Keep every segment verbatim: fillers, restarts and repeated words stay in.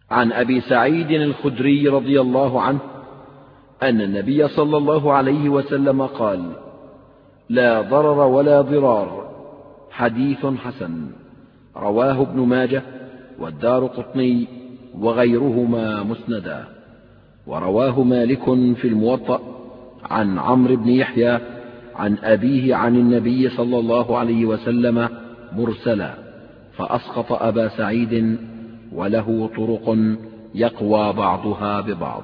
عن أبي سعيد الخدري رضي الله عنه أن النبي صلى الله عليه وسلم قال: لا ضرر ولا ضرار، حديث حسن، رواه ابن ماجه والدارقطني وغيرهما مسندا. ورواه مالك في الموطأ عن عمرو بن يحيى عن أبيه عن النبي صلى الله عليه وسلم مرسلا، فأسقط أبا سعيد، وله طرق يقوى بعضها ببعض.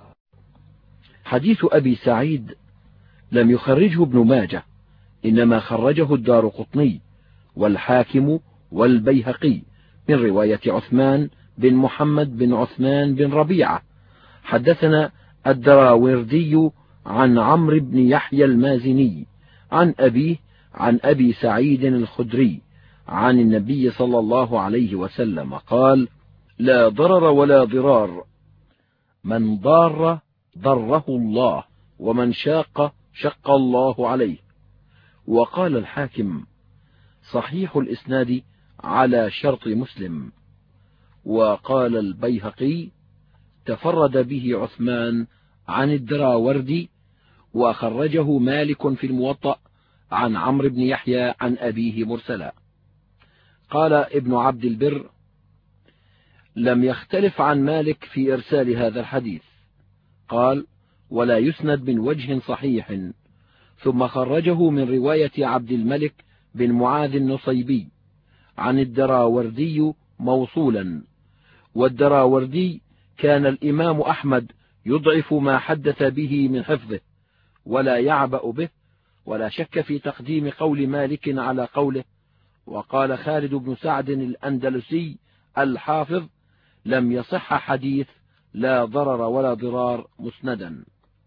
حديث أبي سعيد لم يخرجه ابن ماجه، إنما خرجه الدارقطني والحاكم والبيهقي من رواية عثمان بن محمد بن عثمان بن ربيعة. حدثنا الدراوردي عن عمرو بن يحيى المازني عن أبيه عن أبي سعيد الخدري عن النبي صلى الله عليه وسلم قال: لا ضرر ولا ضرار، من ضار ضره الله، ومن شاق شق الله عليه. وقال الحاكم: صحيح الإسناد على شرط مسلم. وقال البيهقي: تفرد به عثمان عن الدراوردي، وخرجه مالك في الموطأ عن عمرو بن يحيى عن أبيه مرسلا. قال ابن عبد البر: لم يختلف عن مالك في إرسال هذا الحديث. قال: ولا يسند من وجه صحيح. ثم خرجه من رواية عبد الملك بن معاذ النصيبي عن الدراوردي موصولا. والدراوردي كان الإمام أحمد يضعف ما حدث به من حفظه ولا يعبأ به، ولا شك في تقديم قول مالك على قوله. وقال خالد بن سعد الأندلسي الحافظ: لم يصح حديث لا ضرر ولا ضرار مسندا.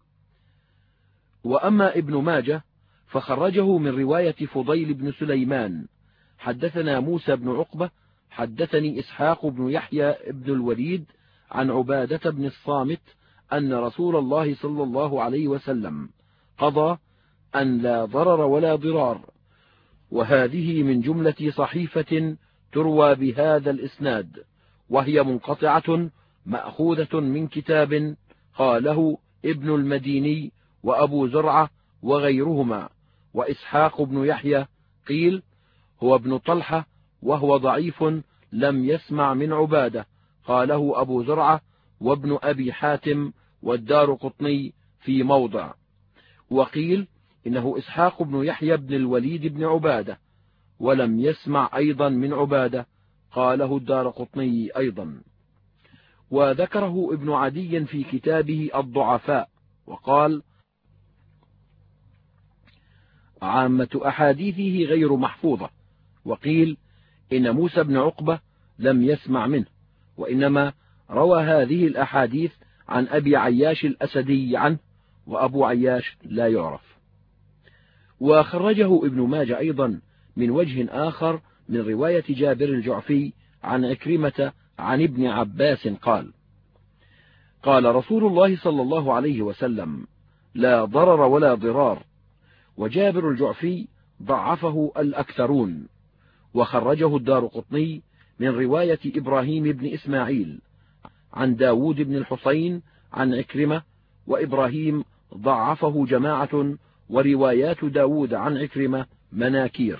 وأما ابن ماجه فخرجه من رواية فضيل بن سليمان: حدثنا موسى بن عقبة حدثني إسحاق بن يحيى بن الوليد عن عبادة بن الصامت أن رسول الله صلى الله عليه وسلم قضى أن لا ضرر ولا ضرار. وهذه من جملة صحيفة تروى بهذا الإسناد، وهي منقطعة مأخوذة من كتاب قاله ابن المديني وأبو زرعة وغيرهما. وإسحاق بن يحيى قيل هو ابن طلحة، وهو ضعيف لم يسمع من عبادة، قاله أبو زرعة وابن أبي حاتم والدارقطني في موضع. وقيل إنه إسحاق بن يحيى بن الوليد بن عبادة، ولم يسمع أيضا من عبادة، قاله الدارقطني أيضا. وذكره ابن عدي في كتابه الضعفاء، وقال: عامة أحاديثه غير محفوظة. وقيل إن موسى بن عقبة لم يسمع منه، وإنما روى هذه الأحاديث عن أبي عياش الأسدي عنه، وأبو عياش لا يعرف. وخرجه ابن ماجه أيضا من وجه آخر من رواية جابر الجعفي عن عكرمة عن ابن عباس قال: قال رسول الله صلى الله عليه وسلم: لا ضرر ولا ضرار. وجابر الجعفي ضعفه الأكثرون. وخرجه الدارقطني من رواية إبراهيم بن إسماعيل عن داود بن الحصين عن عكرمة، وإبراهيم ضعفه جماعة، وروايات داود عن عكرمة مناكير.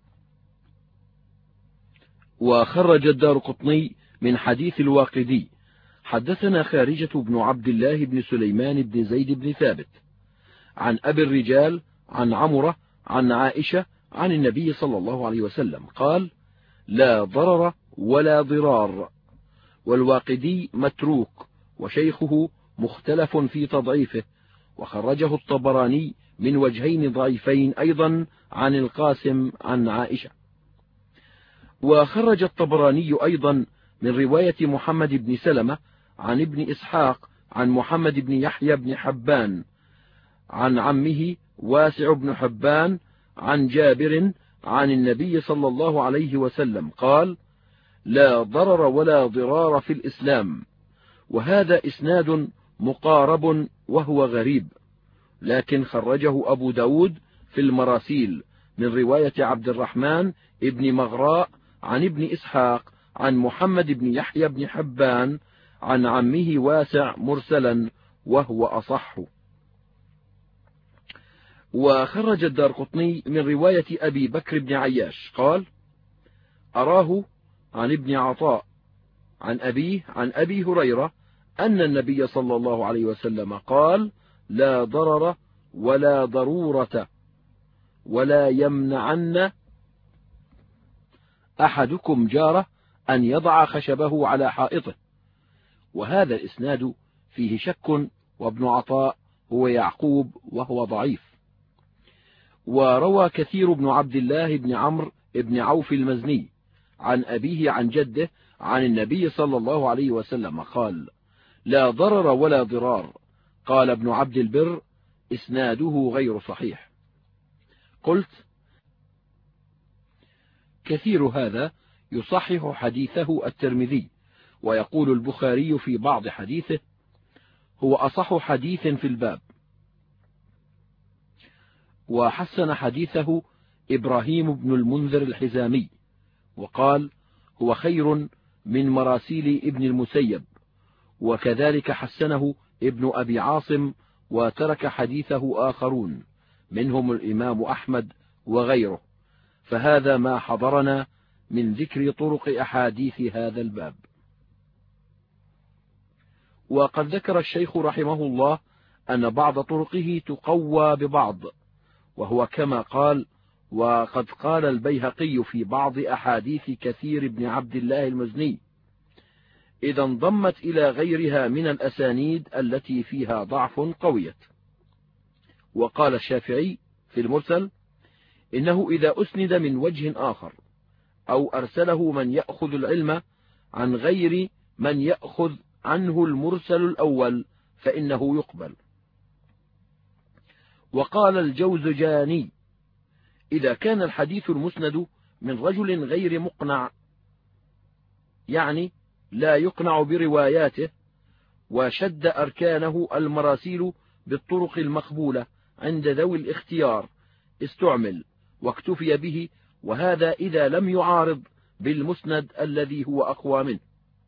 وخرج الدارقطني من حديث الواقدي: حدثنا خارجة بن عبد الله بن سليمان بن زيد بن ثابت عن أبي الرجال عن عمرة عن عائشة عن النبي صلى الله عليه وسلم قال: لا ضرر ولا ضرار. والواقدي متروك، وشيخه مختلف في تضعيفه. وخرجه الطبراني من وجهين ضعيفين أيضا عن القاسم عن عائشة. وخرج الطبراني أيضا من رواية محمد بن سلمة عن ابن إسحاق عن محمد بن يحيى بن حبان عن عمه واسع بن حبان عن جابر عن النبي صلى الله عليه وسلم قال: لا ضرر ولا ضرار في الإسلام. وهذا إسناد مقارب وهو غريب، لكن خرجه أبو داود في المراسيل من رواية عبد الرحمن ابن مغراء عن ابن إسحاق عن محمد بن يحيى بن حبان عن عمه واسع مرسلا وهو أصح. وخرج الدارقطني من رواية أبي بكر بن عياش قال: أراه عن ابن عطاء عن أبيه عن أبي هريرة أن النبي صلى الله عليه وسلم قال: لا ضرر ولا ضرورة ولا يمنعن أحدكم جاره أن يضع خشبه على حائطه. وهذا الإسناد فيه شك، وابن عطاء هو يعقوب وهو ضعيف. وروى كثير بن عبد الله بن عمرو بن عوف المزني عن أبيه عن جده عن النبي صلى الله عليه وسلم قال: لا ضرر ولا ضرار. قال ابن عبد البر: إسناده غير صحيح. قلت: كثير هذا يصحح حديثه الترمذي، ويقول البخاري في بعض حديثه: هو أصح حديث في الباب. وحسن حديثه إبراهيم بن المنذر الحزامي وقال: هو خير من مراسيل ابن المسيب. وكذلك حسنه ابن أبي عاصم، وترك حديثه آخرون منهم الإمام أحمد وغيره. فهذا ما حضرنا من ذكر طرق أحاديث هذا الباب. وقد ذكر الشيخ رحمه الله أن بعض طرقه تقوى ببعض، وهو كما قال: وقد قال البيهقي في بعض أحاديث كثير بن عبد الله المزني إذا انضمت إلى غيرها من الأسانيد التي فيها ضعف قويت. وقال الشافعي في المرسل: إنه إذا أسند من وجه آخر أو أرسله من يأخذ العلم عن غير من يأخذ عنه المرسل الأول فإنه يقبل. وقال الجوزجاني: إذا كان الحديث المسند من رجل غير مقنع، يعني لا يقنع برواياته، وشد أركانه المراسيل بالطرق المقبولة عند ذوي الاختيار، استعمل واكتفي به، وهذا إذا لم يعارض بالمسند الذي هو أقوى منه.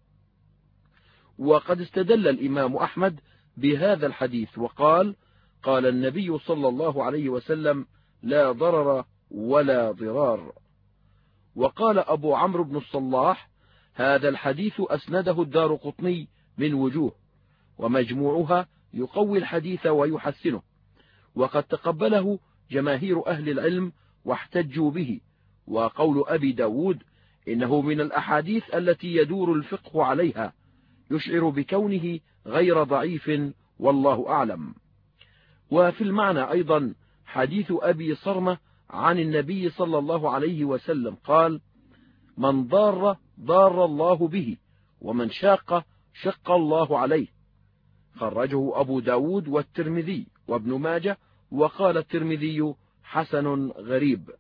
وقد استدل الإمام أحمد بهذا الحديث وقال: قال النبي صلى الله عليه وسلم: لا ضرر ولا ضرار. وقال أبو عمرو بن الصلاح: هذا الحديث أسنده الدارقطني من وجوه، ومجموعها يقوي الحديث ويحسنه، وقد تقبله جماهير أهل العلم واحتجوا به. وقول أبي داود: إنه من الأحاديث التي يدور الفقه عليها، يشعر بكونه غير ضعيف، والله أعلم. وفي المعنى أيضا حديث أبي صرمة عن النبي صلى الله عليه وسلم قال: من ضار ضار الله به، ومن شاق شق الله عليه. خرجه أبو داود والترمذي وابن ماجه، وقال الترمذي: حسن غريب.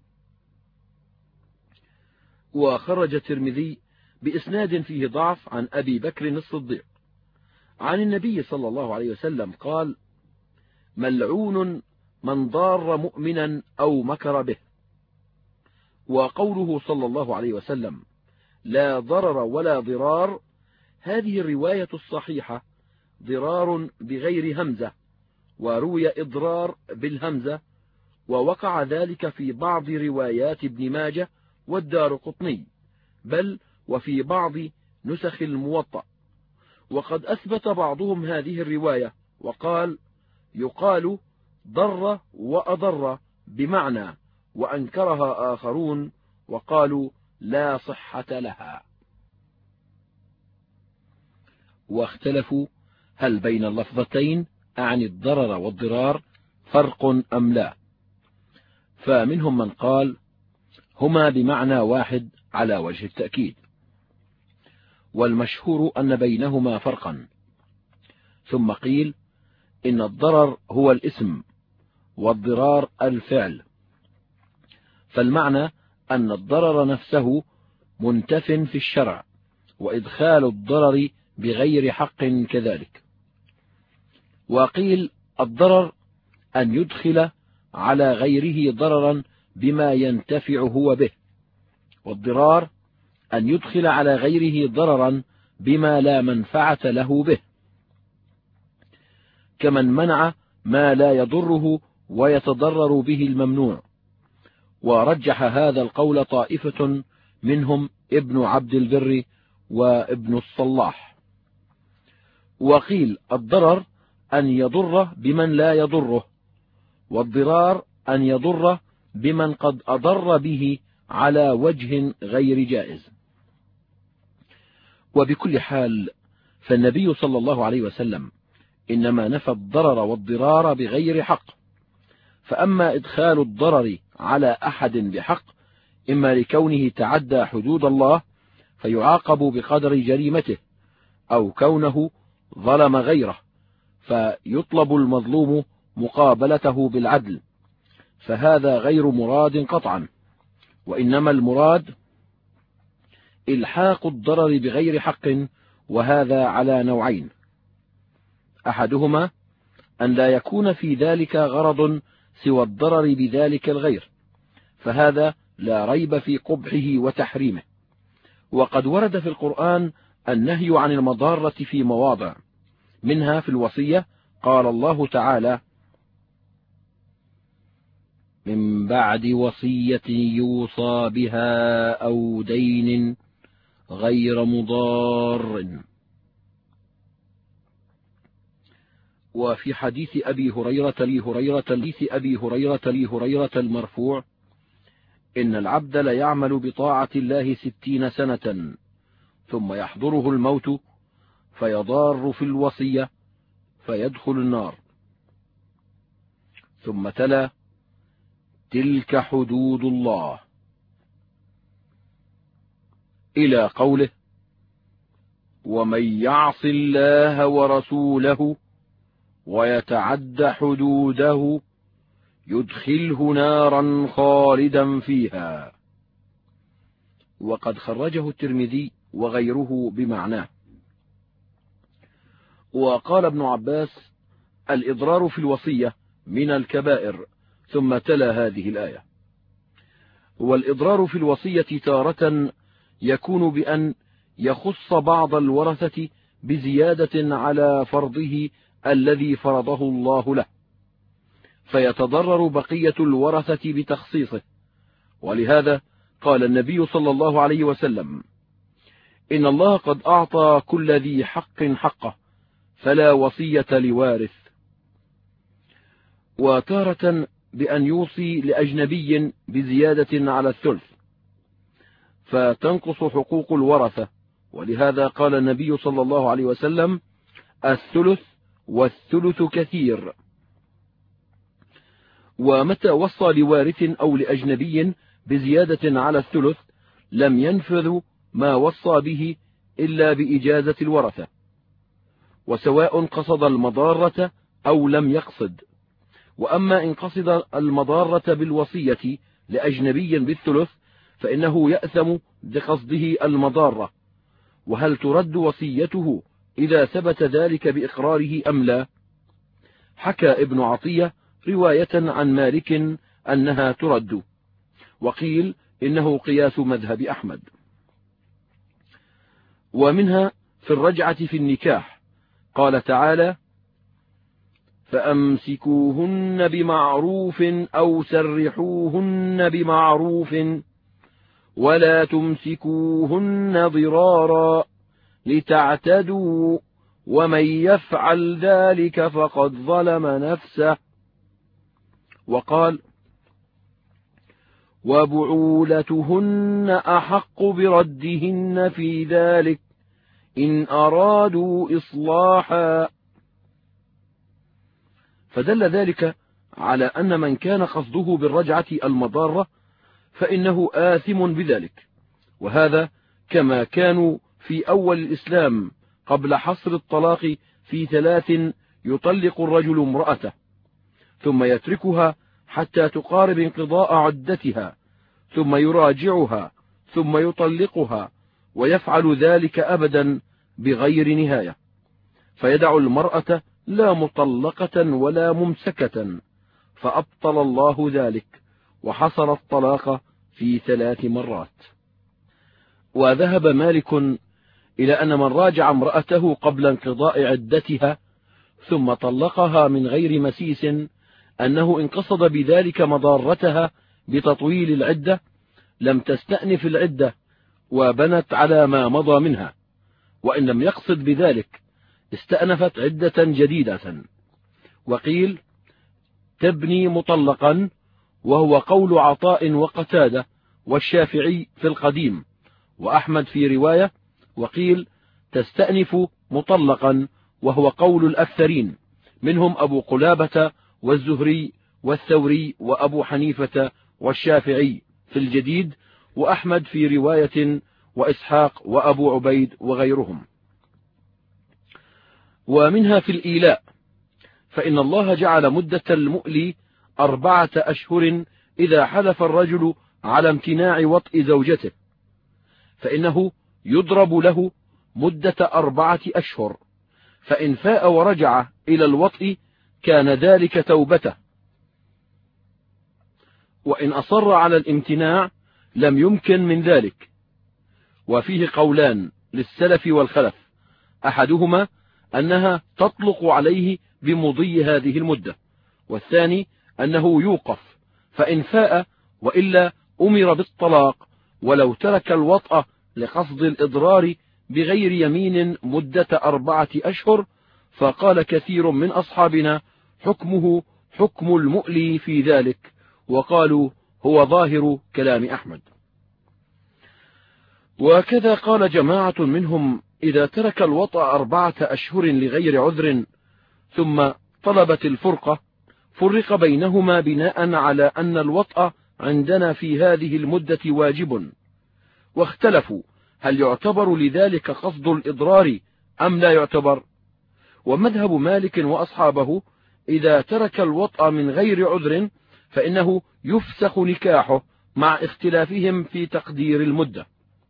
وخرج الترمذي بإسناد فيه ضعف عن أبي بكر الصديق عن النبي صلى الله عليه وسلم قال: ملعون من ضار مؤمنا أو مكر به. وقوله صلى الله عليه وسلم: لا ضرر ولا ضرار، هذه الرواية الصحيحة ضرار بغير همزة، وروي إضرار بالهمزة، ووقع ذلك في بعض روايات ابن ماجه والدارقطني، بل وفي بعض نسخ الموطأ. وقد أثبت بعضهم هذه الرواية وقال: يقال ضر وأضر بمعنى، وأنكرها آخرون وقالوا لا صحة لها. واختلفوا هل بين اللفظتين عن الضرر والضرار فرق أم لا، فمنهم من قال هما بمعنى واحد على وجه التأكيد، والمشهور أن بينهما فرقا. ثم قيل إن الضرر هو الاسم والضرار الفعل، فالمعنى أن الضرر نفسه منتف في الشرع، وإدخال الضرر بغير حق كذلك. وقيل الضرر أن يدخل على غيره ضررا بما ينتفع هو به، والضرار أن يدخل على غيره ضررا بما لا منفعة له به، كمن منع ما لا يضره ويتضرر به الممنوع. ورجح هذا القول طائفة منهم ابن عبد البر وابن الصلاح. وقيل الضرر أن يضر بمن لا يضره، والضرار أن يضر بمن قد أضر به على وجه غير جائز. وبكل حال فالنبي صلى الله عليه وسلم إنما نفى الضرر والضرار بغير حق، فأما إدخال الضرر على أحد بحق إما لكونه تعدى حدود الله فيعاقب بقدر جريمته، أو كونه ظلم غيره فيطلب المظلوم مقابلته بالعدل، فهذا غير مراد قطعا، وإنما المراد إلحاق الضرر بغير حق، وهذا على نوعين: أحدهما أن لا يكون في ذلك غرض سوى الضرر بذلك الغير، فهذا لا ريب في قبحه وتحريمه. وقد ورد في القرآن النهي عن المضارة في مواضع، منها في الوصية قال الله تعالى: من بعد وصية يوصى بها أو دين غير مضار. وفي حديث أبي هريرة لي هريرة حديث أبي هريرة لي هريرة المرفوع: إن العبد ليعمل بطاعة الله ستين سنة ثم يحضره الموت فيضار في الوصية فيدخل النار. ثم تلا: تلك حدود الله، إلى قوله: ومن يعص الله ورسوله ويتعد حدوده يدخله نارا خالدا فيها. وقد خرجه الترمذي وغيره بمعناه. وقال ابن عباس: الإضرار في الوصية من الكبائر، ثم تلا هذه الآية. والإضرار في الوصية تارة يكون بأن يخص بعض الورثة بزيادة على فرضه الذي فرضه الله له، فيتضرر بقية الورثة بتخصيصه. ولهذا قال النبي صلى الله عليه وسلم: إن الله قد أعطى كل ذي حق حقه فلا وصية لوارث. وتارة بأن يوصي لأجنبي بزيادة على الثلث فتنقص حقوق الورثة، ولهذا قال النبي صلى الله عليه وسلم: الثلث والثلث كثير. ومتى وصى لوارث أو لأجنبي بزيادة على الثلث لم ينفذ ما وصى به إلا بإجازة الورثة، وسواء قصد المضارة أو لم يقصد. وأما إن قصد المضارة بالوصية لأجنبي بالثلث فإنه يأثم بقصده المضارة. وهل ترد وصيته إذا ثبت ذلك بإقراره أم لا؟ حكى ابن عطية رواية عن مالك أنها ترد، وقيل إنه قياس مذهب أحمد. ومنها في الرجعة في النكاح قال تعالى: فأمسكوهن بمعروف أو سرحوهن بمعروف ولا تمسكوهن ضرارا لتعتدوا ومن يفعل ذلك فقد ظلم نفسه. وقال: وبعولتهن أحق بردهن في ذلك إن أرادوا إصلاحا. فدل ذلك على أن من كان قصده بالرجعة المضارة فإنه آثم بذلك، وهذا كما كانوا في أول الإسلام قبل حصر الطلاق في ثلاث يطلق الرجل امرأته ثم يتركها حتى تقارب انقضاء عدتها ثم يراجعها ثم يطلقها، ويفعل ذلك أبدا بغير نهاية، فيدع المرأة لا مطلقة ولا ممسكة، فأبطل الله ذلك وحصر الطلاق في ثلاث مرات. وذهب مالك إلى أن من راجع امرأته قبل انقضاء عدتها ثم طلقها من غير مسيس أنه إن قصد بذلك مضارتها بتطويل العدة لم تستأنف العدة وبنت على ما مضى منها، وإن لم يقصد بذلك استأنفت عدة جديدة. وقيل تبني مطلقا، وهو قول عطاء وقتادة والشافعي في القديم، وأحمد في رواية. وقيل تستأنف مطلقا، وهو قول الأكثرين منهم أبو قلابة والزهري والثوري وأبو حنيفة والشافعي في الجديد، وأحمد في رواية، وإسحاق وأبو عبيد وغيرهم. ومنها في الإيلاء، فإن الله جعل مدة المؤلي أربعة أشهر إذا حلف الرجل على امتناع وطء زوجته، فإنه يضرب له مدة أربعة أشهر، فإن فاء ورجع إلى الوطء كان ذلك توبته، وإن أصر على الامتناع لم يمكن من ذلك. وفيه قولان للسلف والخلف، أحدهما أنها تطلق عليه بمضي هذه المدة، والثاني أنه يوقف، فإن فاء وإلا أمر بالطلاق، ولو ترك الوطأ لقصد الإضرار بغير يمين مدة أربعة أشهر. فقال كثير من أصحابنا حكمه حكم المؤلي في ذلك، وقالوا هو ظاهر كلام أحمد. وكذا قال جماعة منهم إذا ترك الوطأ أربعة أشهر لغير عذر ثم طلبت الفرقة فرق بينهما بناء على أن الوطأ عندنا في هذه المدة واجب، واختلفوا هل يعتبر لذلك قصد الإضرار أم لا يعتبر. ومذهب مالك وأصحابه إذا ترك الوطأ من غير عذر فإنه يفسخ نكاحه، مع اختلافهم في تقدير المدة.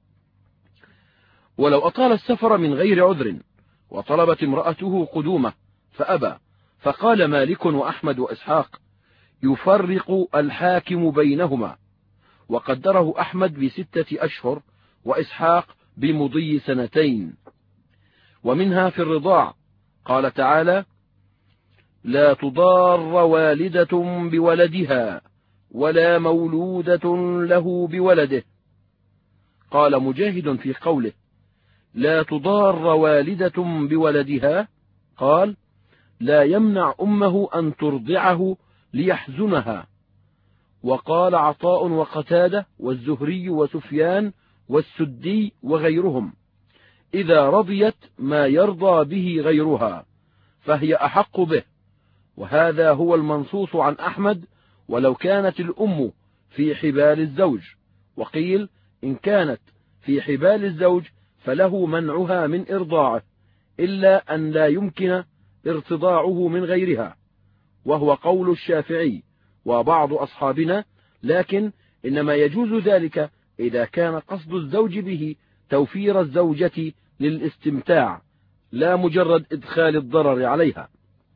ولو أطال السفر من غير عذر وطلبت امرأته قدومه فأبى، فقال مالك وأحمد وإسحاق يفرق الحاكم بينهما، وقدره أحمد بستة أشهر وإسحاق بمضي سنتين. ومنها في الرضاع قال تعالى لا تضار والدة بولدها ولا مولودة له بولده. قال مجاهد في قوله لا تضار والدة بولدها قال لا يمنع أمه أن ترضعه ليحزنها. وقال عطاء وقتادة والزهري وسفيان والسدي وغيرهم إذا رضيت ما يرضى به غيرها فهي أحق به، وهذا هو المنصوص عن أحمد ولو كانت الأم في حبال الزوج. وقيل إن كانت في حبال الزوج فله منعها من إرضاعه، إلا أن لا يمكن ارتضاعه من غيرها، وهو قول الشافعي وبعض أصحابنا، لكن إنما يجوز ذلك إذا كان قصد الزوج به توفير الزوجة للاستمتاع لا مجرد إدخال الضرر عليها.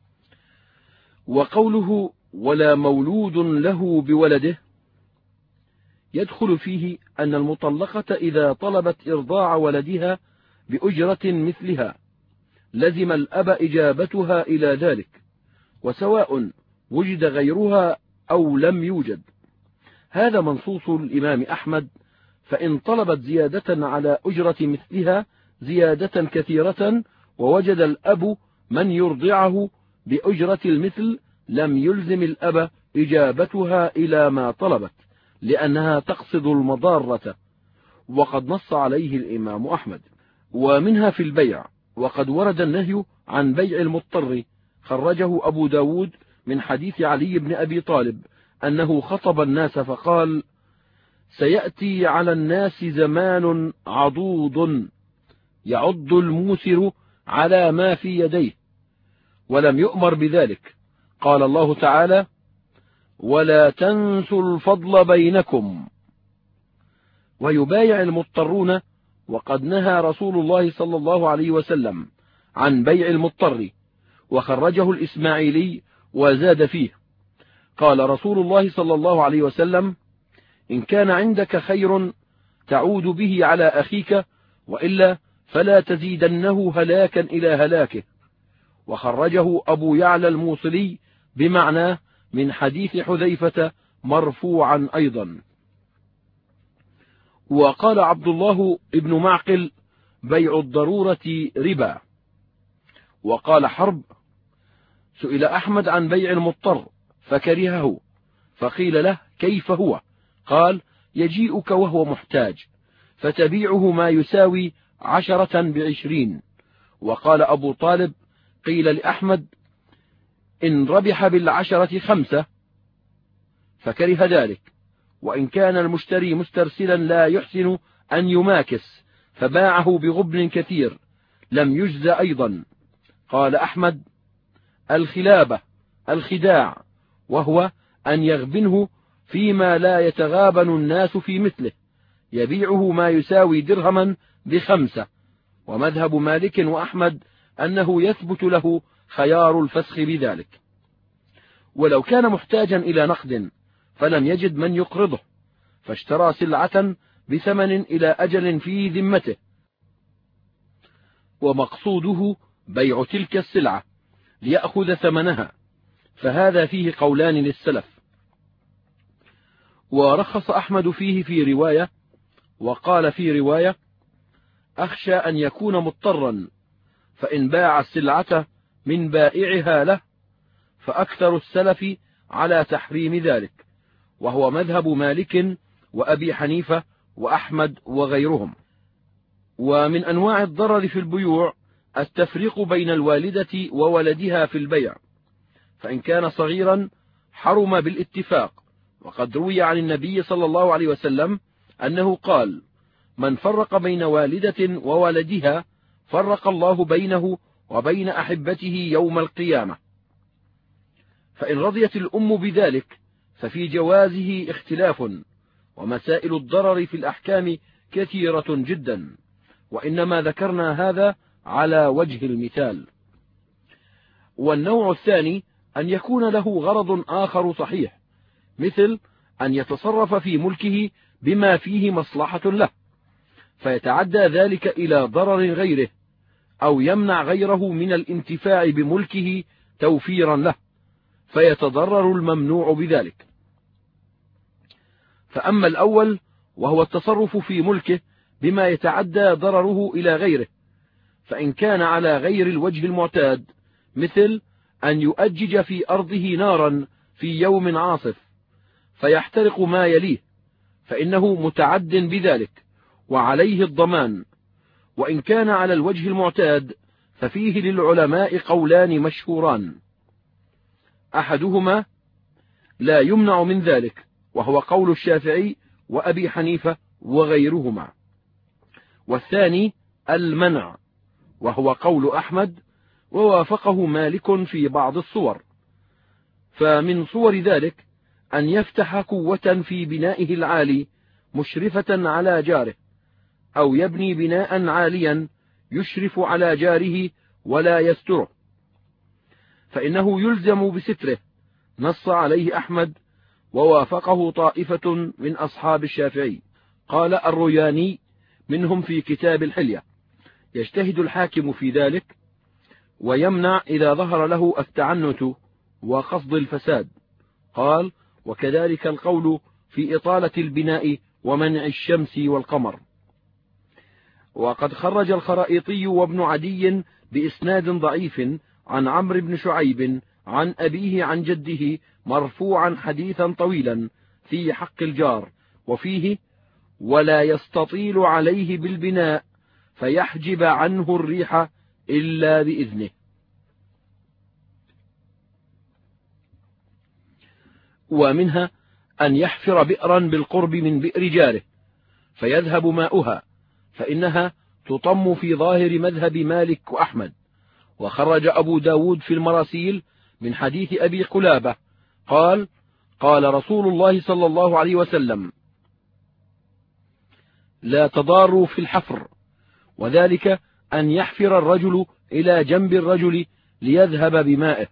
وقوله ولا مولود له بولده يدخل فيه أن المطلقة إذا طلبت إرضاع ولدها بأجرة مثلها لزم الأب إجابتها إلى ذلك، وسواء وجد غيرها أو لم يوجد. هذا منصوص الإمام أحمد، فإن طلبت زيادة على أجرة مثلها زيادة كثيرة ووجد الأب من يرضعه بأجرة المثل لم يلزم الأب إجابتها إلى ما طلبت، لأنها تقصد المضارة، وقد نص عليه الإمام أحمد. ومنها في البيع، وقد ورد النهي عن بيع المضطر، خرجه أبو داود من حديث علي بن أبي طالب أنه خطب الناس فقال سيأتي على الناس زمان عضوض يعض الموسر على ما في يديه، ولم يؤمر بذلك. قال الله تعالى ولا تنسوا الفضل بينكم. ويبايع المضطرون، وقد نهى رسول الله صلى الله عليه وسلم عن بيع المضطر، وخرجه الإسماعيلي وزاد فيه قال رسول الله صلى الله عليه وسلم إن كان عندك خير تعود به على أخيك وإلا فلا تزيدنه هلاكا إلى هلاكه. وخرجه أبو يعلى الموصلي بمعناه من حديث حذيفة مرفوعا أيضا. وقال عبد الله بن معقل: بيع الضرورة ربا. وقال حرب: سئل أحمد عن بيع المضطر فكرهه، فقيل له: كيف هو؟ قال: يجيئك وهو محتاج فتبيعه ما يساوي عشرة بعشرين. وقال أبو طالب: قيل لأحمد: إن ربح بالعشرة خمسة، فكره ذلك، وإن كان المشتري مسترسلا لا يحسن أن يماكس فباعه بغبن كثير لم يجز أيضا. قال أحمد: الخلابة الخداع، وهو أن يغبنه فيما لا يتغابن الناس في مثله، يبيعه ما يساوي درهما بخمسة. ومذهب مالك وأحمد أنه يثبت له خيار الفسخ بذلك. ولو كان محتاجا إلى نقد فلم يجد من يقرضه، فاشترى سلعة بثمن إلى أجل في ذمته، ومقصوده بيع تلك السلعة ليأخذ ثمنها، فهذا فيه قولان للسلف. ورخص أحمد فيه في رواية، وقال في رواية: أخشى أن يكون مضطرا، فإن باع السلعة من بائعها له، فأكثر السلف على تحريم ذلك، وهو مذهب مالك وأبي حنيفة وأحمد وغيرهم. ومن أنواع الضرر في البيوع التفريق بين الوالدة وولدها في البيع، فإن كان صغيرا حرم بالاتفاق، وقد روي عن النبي صلى الله عليه وسلم أنه قال: من فرق بين والدة وولدها فرق الله بينه وبين أحبته يوم القيامة. فإن رضيت الأم بذلك ففي جوازه اختلاف، ومسائل الضرر في الأحكام كثيرة جدا، وإنما ذكرنا هذا على وجه المثال. والنوع الثاني أن يكون له غرض آخر صحيح، مثل أن يتصرف في ملكه بما فيه مصلحة له، فيتعدى ذلك إلى ضرر غيره، أو يمنع غيره من الانتفاع بملكه توفيرا له، فيتضرر الممنوع بذلك. فأما الأول وهو التصرف في ملكه بما يتعدى ضرره إلى غيره، فإن كان على غير الوجه المعتاد، مثل أن يؤجج في أرضه نارا في يوم عاصف فيحترق ما يليه، فإنه متعد بذلك وعليه الضمان. وإن كان على الوجه المعتاد ففيه للعلماء قولان مشهوران: أحدهما لا يمنع من ذلك، وهو قول الشافعي وأبي حنيفة وغيرهما، والثاني المنع، وهو قول أحمد ووافقه مالك في بعض الصور. فمن صور ذلك أن يفتح قوة في بنائه العالي مشرفة على جاره، أو يبني بناء عاليا يشرف على جاره ولا يستره، فإنه يلزم بستره، نص عليه أحمد ووافقه طائفة من أصحاب الشافعي. قال الروياني منهم في كتاب الحلية: يجتهد الحاكم في ذلك ويمنع إذا ظهر له التعنت وقصد الفساد. قال: وكذلك القول في إطالة البناء ومنع الشمس والقمر. وقد خرج الخرائطي وابن عدي بإسناد ضعيف عن عمرو بن شعيب عن أبيه عن جده مرفوعا حديثا طويلا في حق الجار، وفيه: ولا يستطيل عليه بالبناء فيحجب عنه الريح إلا بإذنه. ومنها أن يحفر بئرا بالقرب من بئر جاره فيذهب ماؤها، فإنها تطم في ظاهر مذهب مالك وأحمد. وخرج أبو داود في المراسيل من حديث أبي قلابة قال: قال رسول الله صلى الله عليه وسلم: لا تضاروا في الحفر، وذلك أن يحفر الرجل إلى جنب الرجل ليذهب بمائه.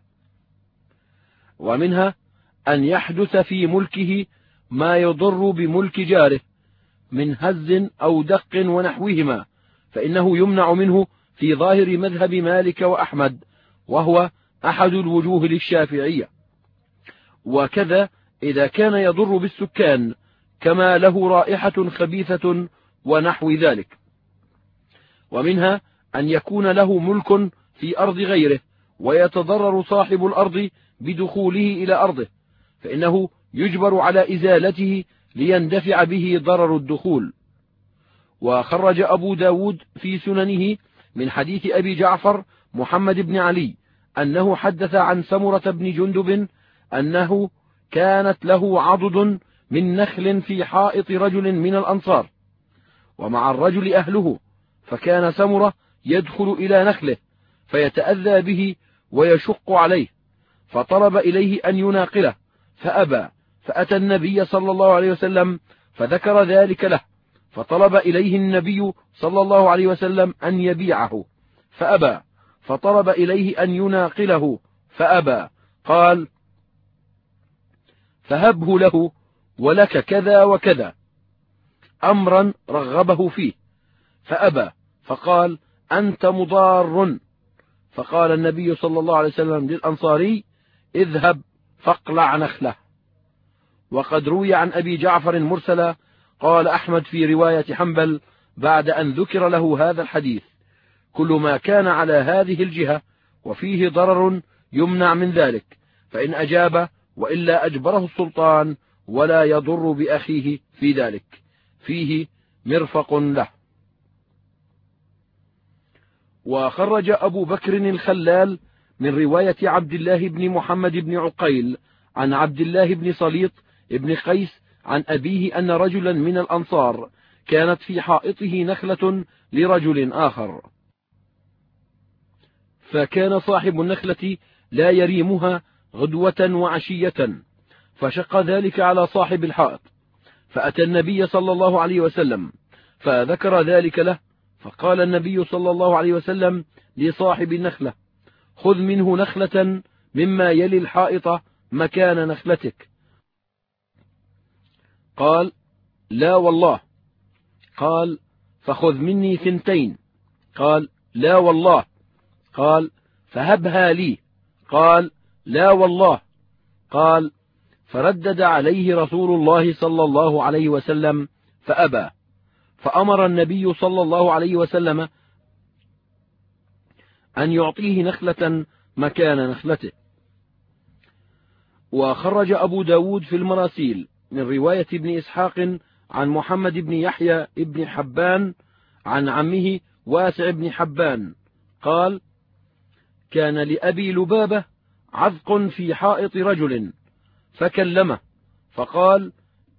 ومنها أن يحدث في ملكه ما يضر بملك جاره من هز أو دق ونحوهما، فإنه يمنع منه في ظاهر مذهب مالك وأحمد، وهو أحد الوجوه للشافعية. وكذا إذا كان يضر بالسكان كما له رائحة خبيثة ونحو ذلك. ومنها أن يكون له ملك في أرض غيره ويتضرر صاحب الأرض بدخوله إلى أرضه، فإنه يجبر على إزالته ليندفع به ضرر الدخول. وخرج أبو داود في سننه من حديث أبي جعفر محمد بن علي أنه حدث عن سمرة بن جندب أنه كانت له عضد من نخل في حائط رجل من الأنصار، ومع الرجل أهله، فكان سمرة يدخل إلى نخله فيتأذى به ويشق عليه، فطلب إليه أن يناقله فأبى، فأتى النبي صلى الله عليه وسلم فذكر ذلك له، فطلب إليه النبي صلى الله عليه وسلم أن يبيعه فأبى، فطلب إليه أن يناقله فأبى، قال: فهبه له ولك كذا وكذا، أمرا رغبه فيه، فأبى، فقال: أنت مضار. فقال النبي صلى الله عليه وسلم للأنصاري: اذهب فاقلع نخله. وقد روي عن أبي جعفر مرسلا. قال أحمد في رواية حنبل بعد أن ذكر له هذا الحديث: كل ما كان على هذه الجهة وفيه ضرر يمنع من ذلك، فإن أجاب وإلا أجبره السلطان ولا يضر بأخيه في ذلك، فيه مرفق له. وخرج أبو بكر الخلال من رواية عبد الله بن محمد بن عقيل عن عبد الله بن صليط بن قيس عن أبيه أن رجلا من الأنصار كانت في حائطه نخلة لرجل آخر، فكان صاحب النخلة لا يريمها غدوة وعشية، فشق ذلك على صاحب الحائط، فأتى النبي صلى الله عليه وسلم فذكر ذلك له، فقال النبي صلى الله عليه وسلم لصاحب النخلة: خذ منه نخلة مما يلي الحائط مكان نخلتك. قال: لا والله. قال: فخذ مني ثنتين. قال: لا والله. قال: فهبها لي. قال: لا والله. قال: فردد عليه رسول الله صلى الله عليه وسلم فأبى، فأمر النبي صلى الله عليه وسلم أن يعطيه نخلة مكان نخلته. وخرج أبو داود في المراسيل من رواية ابن إسحاق عن محمد بن يحيى ابن حبان عن عمه واسع بن حبان قال: كان لأبي لبابة عذق في حائط رجل، فكلمه فقال: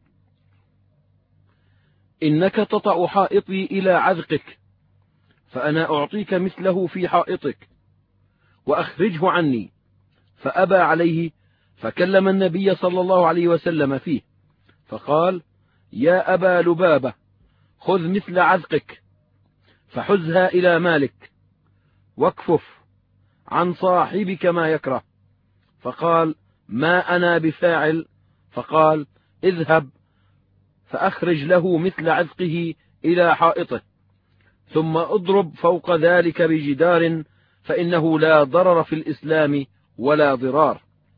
إنك تطأ حائطي إلى عذقك، فأنا أعطيك مثله في حائطك، وأخرجه عني. فأبى عليه، فكلم النبي صلى الله عليه وسلم فيه، فقال: يا أبا لبابة، خذ مثل عذقك فحزها إلى مالك، واكفف عن صاحبك ما يكره. فقال: ما أنا بفاعل. فقال: اذهب فأخرج له مثل عذقه إلى حائطه، ثم اضرب فوق ذلك بجدار، فإنه لا ضرر في الإسلام ولا ضرار.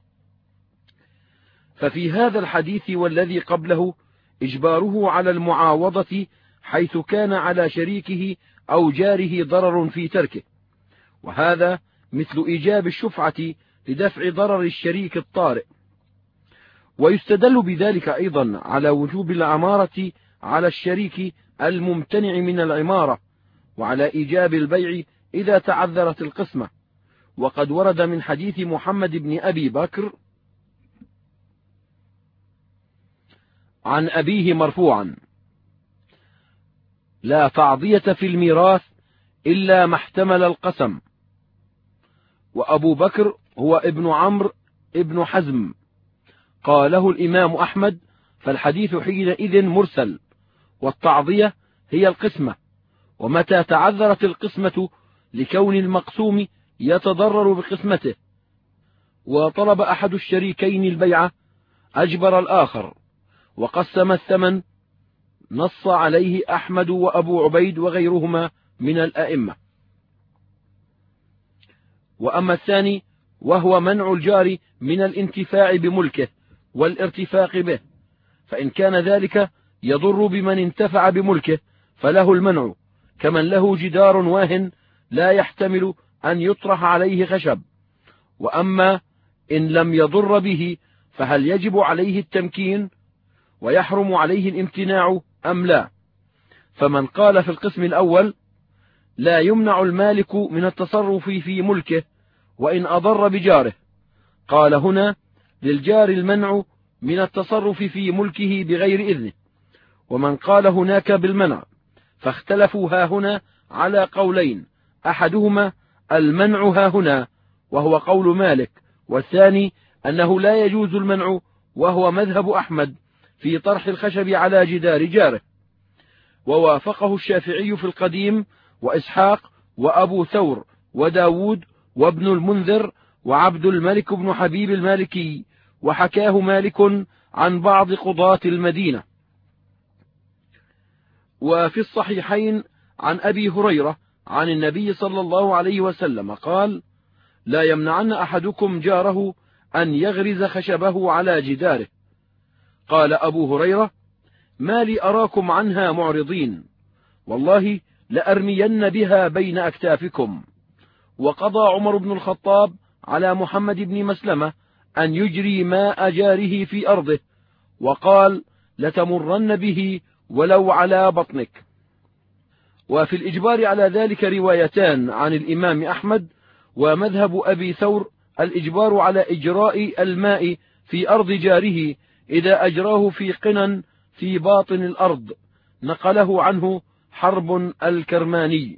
ففي هذا الحديث والذي قبله إجباره على المعاوضة حيث كان على شريكه أو جاره ضرر في تركه، وهذا مثل إيجاب الشفعة لدفع ضرر الشريك الطارئ. ويستدل بذلك أيضا على وجوب العمارة على الشريك الممتنع من العمارة، وعلى إيجاب البيع إذا تعذرت القسمة. وقد ورد من حديث محمد بن أبي بكر عن أبيه مرفوعا: لا تعضية في الميراث إلا ما احتمل القسم. وأبو بكر هو ابن عمرو ابن حزم، قاله الإمام أحمد، فالحديث حينئذ مرسل، والتعضية هي القسمة، ومتى تعذرت القسمة لكون المقسوم يتضرر بقسمته وطلب أحد الشريكين البيعة أجبر الآخر وقسم الثمن، نص عليه أحمد وأبو عبيد وغيرهما من الأئمة. وأما الثاني وهو منع الجار من الانتفاع بملكه والارتفاق به، فإن كان ذلك يضر بمن انتفع بملكه فله المنع، كمن له جدار واهن لا يحتمل أن يطرح عليه خشب. وأما إن لم يضر به فهل يجب عليه التمكين ويحرم عليه الامتناع أم لا؟ فمن قال في القسم الأول لا يمنع المالك من التصرف في ملكه وإن أضر بجاره، قال هنا للجار المنع من التصرف في ملكه بغير إذنه. ومن قال هناك بالمنع، فاختلفوا ها هنا على قولين، أحدهما المنع ها هنا وهو قول مالك، والثاني أنه لا يجوز المنع وهو مذهب أحمد في طرح الخشب على جدار جاره. ووافقه الشافعي في القديم وإسحاق وأبو ثور وداود وابن المنذر وعبد الملك بن حبيب المالكي، وحكاه مالك عن بعض قضاة المدينة. وفي الصحيحين عن أبي هريرة عن النبي صلى الله عليه وسلم قال: لا يمنعن أحدكم جاره أن يغرز خشبه على جداره. قال أبو هريرة: ما لي أراكم عنها معرضين، والله لأرمين بها بين أكتافكم. وقضى عمر بن الخطاب على محمد بن مسلمة أن يجري ماء جاره في أرضه، وقال: لتمرن به ولو على بطنك. وفي الإجبار على ذلك روايتان عن الإمام أحمد، ومذهب أبي ثور الإجبار على إجراء الماء في أرض جاره إذا أجراه في قنا في باطن الأرض، نقله عنه حرب الكرماني.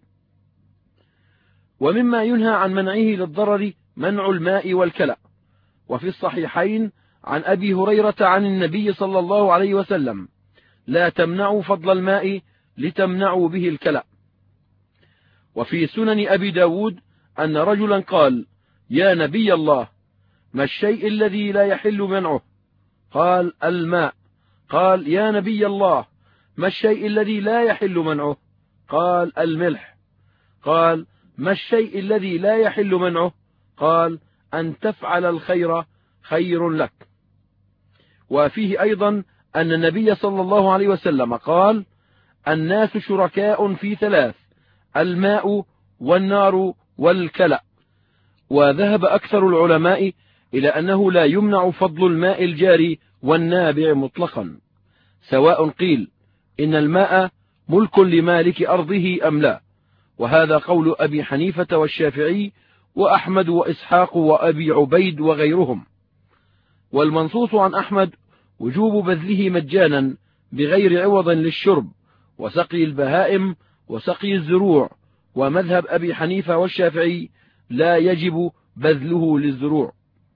ومما ينهى عن منعه للضرر منع الماء والكلأ. وفي الصحيحين عن أبي هريرة عن النبي صلى الله عليه وسلم: لا تمنعوا فضل الماء لتمنعوا به الكلأ. وفي سنن أبي داود أن رجلا قال: يا نبي الله، ما الشيء الذي لا يحل منعه؟ قال: الماء. قال: يا نبي الله، ما الشيء الذي لا يحل منعه؟ قال: الملح. قال: ما الشيء الذي لا يحل منعه؟ قال: أن تفعل الخير خير لك. وفيه أيضا أن النبي صلى الله عليه وسلم قال: الناس شركاء في ثلاث: الماء والنار والكلأ. وذهب أكثر العلماء إلى أنه لا يمنع فضل الماء الجاري والنابع مطلقا، سواء قيل إن الماء ملك لمالك أرضه أم لا، وهذا قول أبي حنيفة والشافعي وأحمد وإسحاق وأبي عبيد وغيرهم. والمنصوص عن أحمد وجوب بذله مجانا بغير عوض للشرب وسقي البهائم وسقي الزروع. ومذهب أبي حنيفة والشافعي لا يجب بذله للزروع.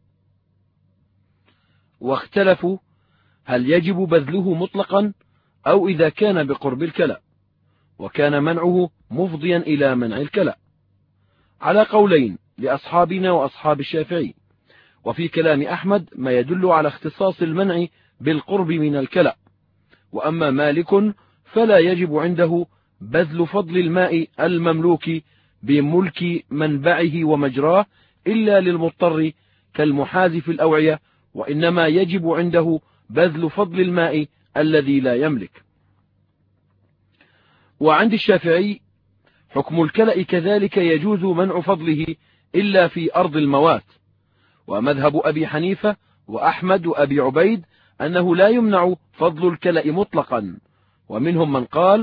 واختلفوا هل يجب بذله مطلقا أو إذا كان بقرب الكلأ، وكان منعه مفضيا إلى منع الكلأ، على قولين لأصحابنا وأصحاب الشافعي. وفي كلام أحمد ما يدل على اختصاص المنع بالقرب من الكلأ. وأما مالك فلا يجب عنده بذل فضل الماء المملوك بملك منبعه ومجراه إلا للمضطر كالمحاذ في الأوعية، وإنما يجب عنده بذل فضل الماء الذي لا يملك. وعند الشافعي حكم الكلأ كذلك يجوز منع فضله إلا في أرض الموات. ومذهب أبي حنيفة وأحمد وأبي عبيد أنه لا يمنع فضل الكلأ مطلقا، ومنهم من قال: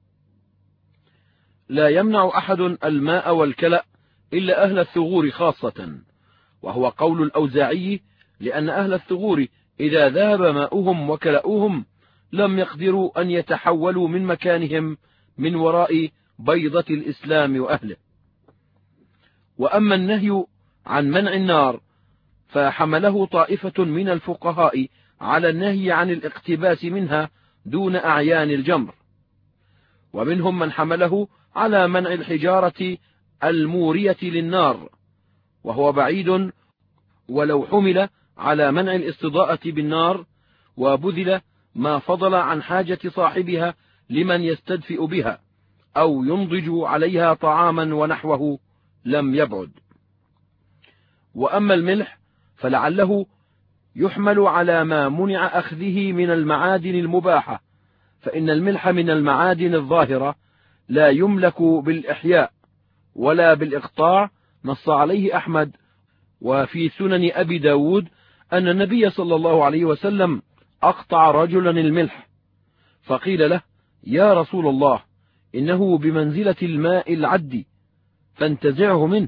لا يمنع أحد الماء والكلأ إلا أهل الثغور خاصة، وهو قول الأوزاعي، لأن أهل الثغور إذا ذهب ماؤهم وكلأوهم لم يقدروا أن يتحولوا من مكانهم من وراء بيضة الإسلام وأهله. وأما النهي عن منع النار فحمله طائفة من الفقهاء على النهي عن الاقتباس منها دون أعيان الجمر، ومنهم من حمله على منع الحجارة المورية للنار، وهو بعيد ولو حمل على منع الاستضاءة بالنار وبذل ما فضل عن حاجة صاحبها لمن يستدفئ بها، أو ينضج عليها طعاما ونحوه لم يبعد. وأما الملح فلعله يحمل على ما منع أخذه من المعادن المباحة، فإن الملح من المعادن الظاهرة لا يملك بالإحياء ولا بالإقطاع، نص عليه أحمد وفي سنن أبي داود أن النبي صلى الله عليه وسلم أقطع رجلا الملح، فقيل له: يا رسول الله، إنه بمنزلة الماء العد فانتزعه منه.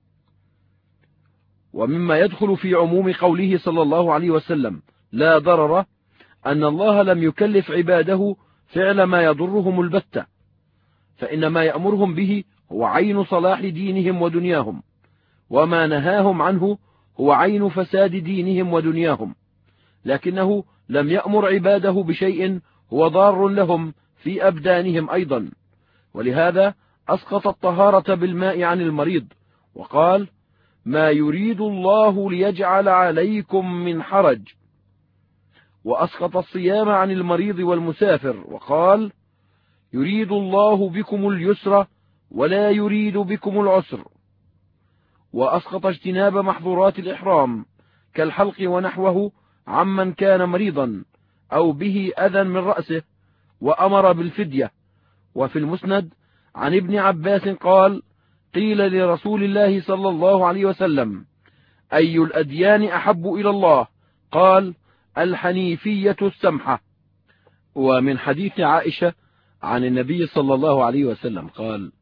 ومما يدخل في عموم قوله صلى الله عليه وسلم لا ضرر أن الله لم يكلف عباده فعل ما يضرهم البتة، فإن ما يأمرهم به هو عين صلاح دينهم ودنياهم، وما نهاهم عنه هو عين فساد دينهم ودنياهم، لكنه لم يأمر عباده بشيء هو ضار لهم في أبدانهم أيضا، ولهذا أسقط الطهارة بالماء عن المريض وقال: ما يريد الله ليجعل عليكم من حرج، وأسقط الصيام عن المريض والمسافر وقال: يريد الله بكم اليسر ولا يريد بكم العسر، وأسقط اجتناب محظورات الإحرام كالحلق ونحوه عمن كان مريضا أو به أذى من رأسه، وأمر بالفدية. وفي المسند عن ابن عباس قال: قيل لرسول الله صلى الله عليه وسلم: أي الأديان أحب إلى الله؟ قال: الحنيفية السمحة. ومن حديث عائشة عن النبي صلى الله عليه وسلم قال: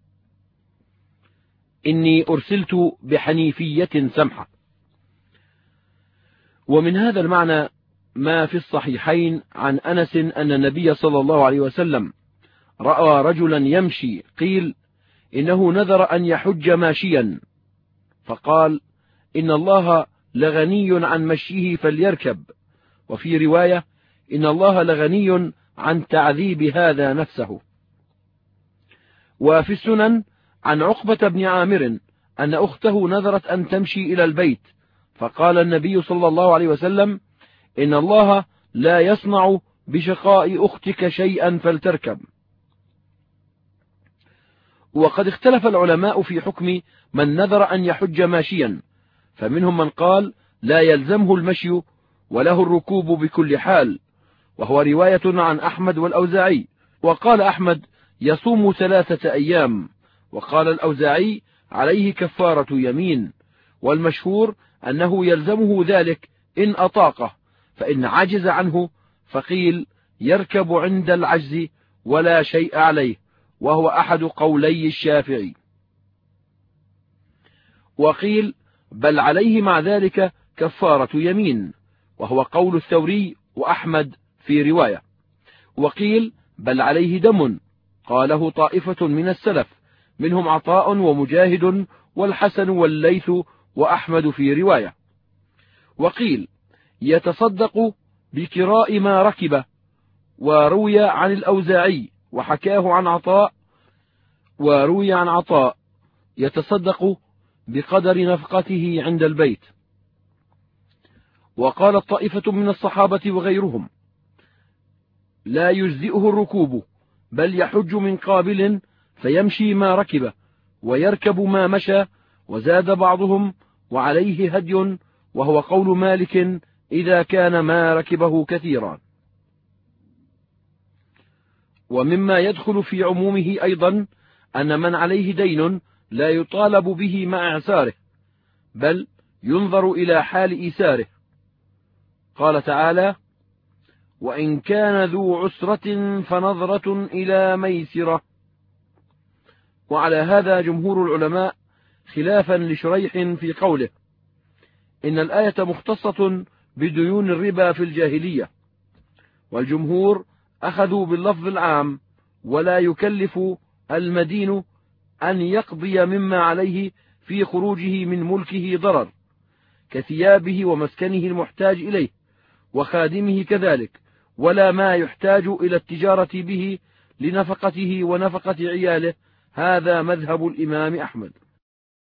إني أرسلت بحنيفية سمحة. ومن هذا المعنى ما في الصحيحين عن أنس أن النبي صلى الله عليه وسلم رأى رجلا يمشي، قيل: إنه نذر أن يحج ماشيا، فقال: إن الله لغني عن مشيه فليركب. وفي رواية: إن الله لغني عن تعذيب هذا نفسه. وفي السنن عن عقبة بن عامر أن أخته نذرت أن تمشي إلى البيت، فقال النبي صلى الله عليه وسلم: إن الله لا يصنع بشقاء أختك شيئا فلتركب. وقد اختلف العلماء في حكم من نذر أن يحج ماشيا، فمنهم من قال لا يلزمه المشي وله الركوب بكل حال، وهو رواية عن أحمد والأوزاعي. وقال أحمد: يصوم ثلاثة أيام، وقال الأوزاعي: عليه كفارة يمين. والمشهور أنه يلزمه ذلك إن أطاقه، فإن عجز عنه فقيل يركب عند العجز ولا شيء عليه، وهو أحد قولي الشافعي. وقيل بل عليه مع ذلك كفارة يمين، وهو قول الثوري وأحمد في رواية. وقيل بل عليه دم، قاله طائفة من السلف منهم عطاء ومجاهد والحسن والليث وأحمد في رواية. وقيل يتصدق بكراء ما ركب، وروي عن الأوزاعي وحكاه عن عطاء وروي عن عطاء يتصدق بقدر نفقته عند البيت. وقال الطائفة من الصحابة وغيرهم لا يجزئه الركوب، بل يحج من قابل فيمشي ما ركب ويركب ما مشى. وزاد بعضهم وعليه هدي، وهو قول مالك إذا كان ما ركبه كثيرا. ومما يدخل في عمومه أيضا أن من عليه دين لا يطالب به مع إعساره، بل ينظر إلى حال إيساره. قال تعالى: وإن كان ذو عسرة فنظرة إلى ميسرة. وعلى هذا جمهور العلماء خلافا لشريح في قوله إن الآية مختصة بديون الربا في الجاهلية، والجمهور أخذوا باللفظ العام ولا يكلف المدين أن يقضي مما عليه في خروجه من ملكه ضرر، كثيابه ومسكنه المحتاج إليه وخادمه كذلك، ولا ما يحتاج إلى التجارة به لنفقته ونفقة عياله. هذا مذهب الإمام أحمد.